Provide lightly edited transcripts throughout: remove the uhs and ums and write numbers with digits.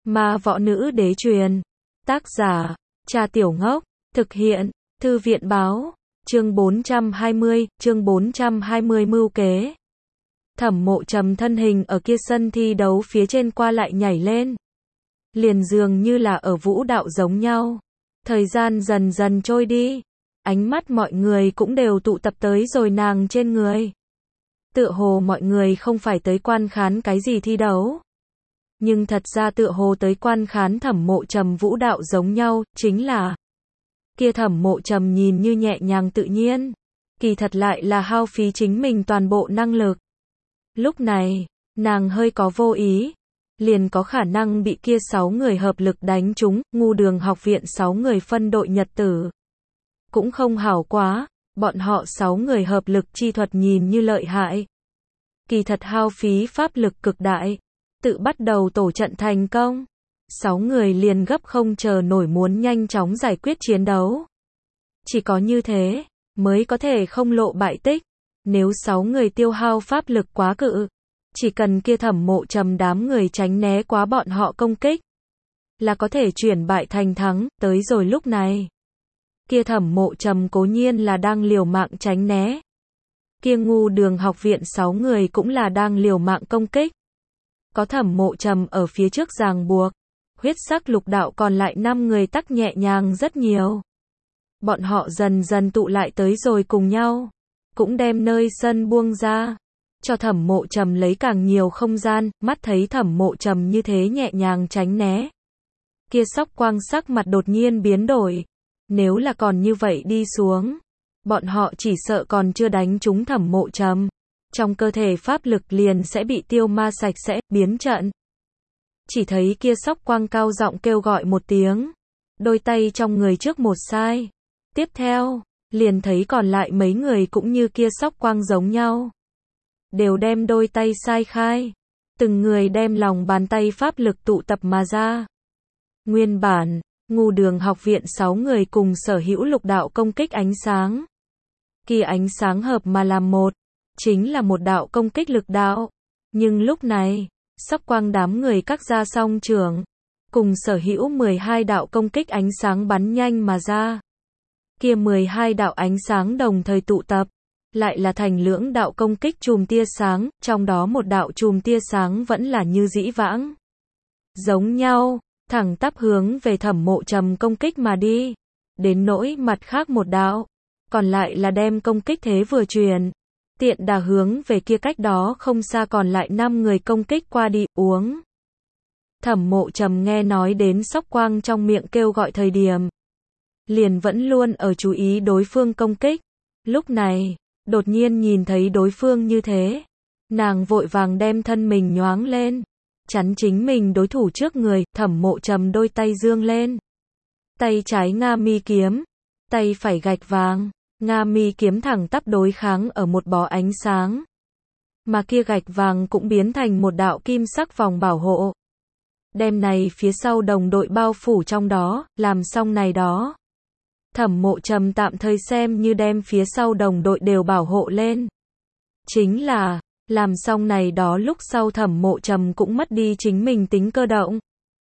Ma Võ Nữ Đế Truyền. Tác giả, Cha Tiểu Ngốc. Thực hiện, Thư viện Báo. Chương 420 mưu kế. Thẩm Mộ Trầm thân hình ở kia sân thi đấu phía trên qua lại nhảy lên. Liền dường như là ở vũ đạo giống nhau. Thời gian dần dần trôi đi. Ánh mắt mọi người cũng đều tụ tập tới rồi nàng trên người. Tựa hồ mọi người không phải tới quan khán cái gì thi đấu. Nhưng thật ra tựa hồ tới quan khán Thẩm Mộ Trầm vũ đạo giống nhau, chính là kia Thẩm Mộ Trầm nhìn như nhẹ nhàng tự nhiên, kỳ thật lại là hao phí chính mình toàn bộ năng lực. Lúc này, nàng hơi có vô ý, liền có khả năng bị kia 6 người hợp lực đánh trúng, Ngu Đường học viện 6 người phân đội nhật tử. Cũng không hảo quá, bọn họ 6 người hợp lực chi thuật nhìn như lợi hại. Kỳ thật hao phí pháp lực cực đại. Tự bắt đầu tổ trận thành công. 6 người liền gấp không chờ nổi muốn nhanh chóng giải quyết chiến đấu. Chỉ có như thế, mới có thể không lộ bại tích. Nếu 6 người tiêu hao pháp lực quá cự, chỉ cần kia Thẩm Mộ Trầm đám người tránh né quá bọn họ công kích, là có thể chuyển bại thành thắng. Tới rồi lúc này, kia Thẩm Mộ Trầm cố nhiên là đang liều mạng tránh né. Kia Ngu Đường học viện 6 người cũng là đang liều mạng công kích. Có Thẩm Mộ Trầm ở phía trước ràng buộc, huyết sắc lục đạo còn lại 5 người tắc nhẹ nhàng rất nhiều. Bọn họ dần dần tụ lại tới rồi cùng nhau, cũng đem nơi sân buông ra, cho Thẩm Mộ Trầm lấy càng nhiều không gian. Mắt thấy Thẩm Mộ Trầm như thế nhẹ nhàng tránh né, kia Sóc Quang sắc mặt đột nhiên biến đổi. Nếu là còn như vậy đi xuống, bọn họ chỉ sợ còn chưa đánh trúng Thẩm Mộ Trầm, trong cơ thể pháp lực liền sẽ bị tiêu ma sạch sẽ, biến trận. Chỉ thấy kia Sóc Quang cao giọng kêu gọi một tiếng, đôi tay trong người trước một sai. Tiếp theo, liền thấy còn lại mấy người cũng như kia Sóc Quang giống nhau, đều đem đôi tay sai khai, từng người đem lòng bàn tay pháp lực tụ tập mà ra. Nguyên bản, Ngu Đường học viện 6 người cùng sở hữu lục đạo công kích ánh sáng. Kia ánh sáng hợp mà làm một, chính là một đạo công kích lực đạo. Nhưng lúc này, Sóc Quang đám người các ra song trường, cùng sở hữu 12 đạo công kích ánh sáng bắn nhanh mà ra. Kia 12 đạo ánh sáng đồng thời tụ tập, lại là thành lưỡng đạo công kích chùm tia sáng, trong đó một đạo chùm tia sáng vẫn là như dĩ vãng giống nhau, thẳng tắp hướng về Thẩm Mộ Trầm công kích mà đi. Đến nỗi mặt khác một đạo, còn lại là đem công kích thế vừa truyền, tiện đà hướng về kia cách đó không xa còn lại 5 người công kích qua đi. Uống. Thẩm Mộ Trầm nghe nói đến Sóc Quang trong miệng kêu gọi thời điểm, liền vẫn luôn ở chú ý đối phương công kích. Lúc này, đột nhiên nhìn thấy đối phương như thế, nàng vội vàng đem thân mình nhoáng lên, chắn chính mình đối thủ trước người. Thẩm Mộ Trầm đôi tay dương lên, tay trái Nga Mi kiếm, tay phải gạch vàng. Nga Mi kiếm thẳng tắp đối kháng ở một bó ánh sáng, mà kia gạch vàng cũng biến thành một đạo kim sắc vòng bảo hộ, đem này phía sau đồng đội bao phủ trong đó. Làm xong này đó, Thẩm Mộ Trầm tạm thời xem như đem phía sau đồng đội đều bảo hộ lên. Chính là, làm xong này đó lúc sau Thẩm Mộ Trầm cũng mất đi chính mình tính cơ động.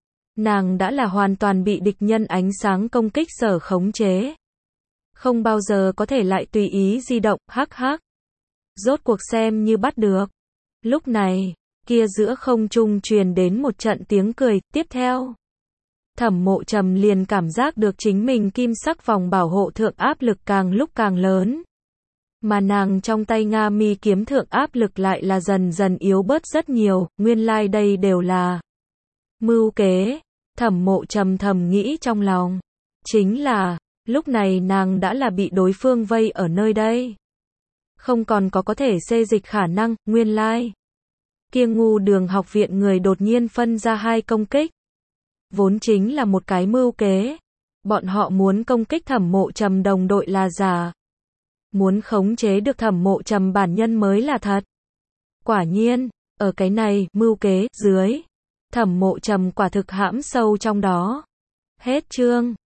Nàng đã là hoàn toàn bị địch nhân ánh sáng công kích sở khống chế, không bao giờ có thể lại tùy ý di động. Hắc hắc. Rốt cuộc xem như bắt được. Lúc này, kia giữa không trung truyền đến một trận tiếng cười. Tiếp theo, Thẩm Mộ Trầm liền cảm giác được chính mình kim sắc vòng bảo hộ thượng áp lực càng lúc càng lớn, mà nàng trong tay Nga Mi kiếm thượng áp lực lại là dần dần yếu bớt rất nhiều. Nguyên lai đây đều là mưu kế. Thẩm Mộ Trầm thầm nghĩ trong lòng. Chính là, lúc này nàng đã là bị đối phương vây ở nơi đây, không còn có thể xê dịch khả năng. Nguyên lai, kia Ngu Đường học viện người đột nhiên phân ra 2 công kích, vốn chính là một cái mưu kế. Bọn họ muốn công kích Thẩm Mộ Trầm đồng đội là giả, muốn khống chế được Thẩm Mộ Trầm bản nhân mới là thật. Quả nhiên, ở cái này mưu kế dưới, Thẩm Mộ Trầm quả thực hãm sâu trong đó. Hết chương.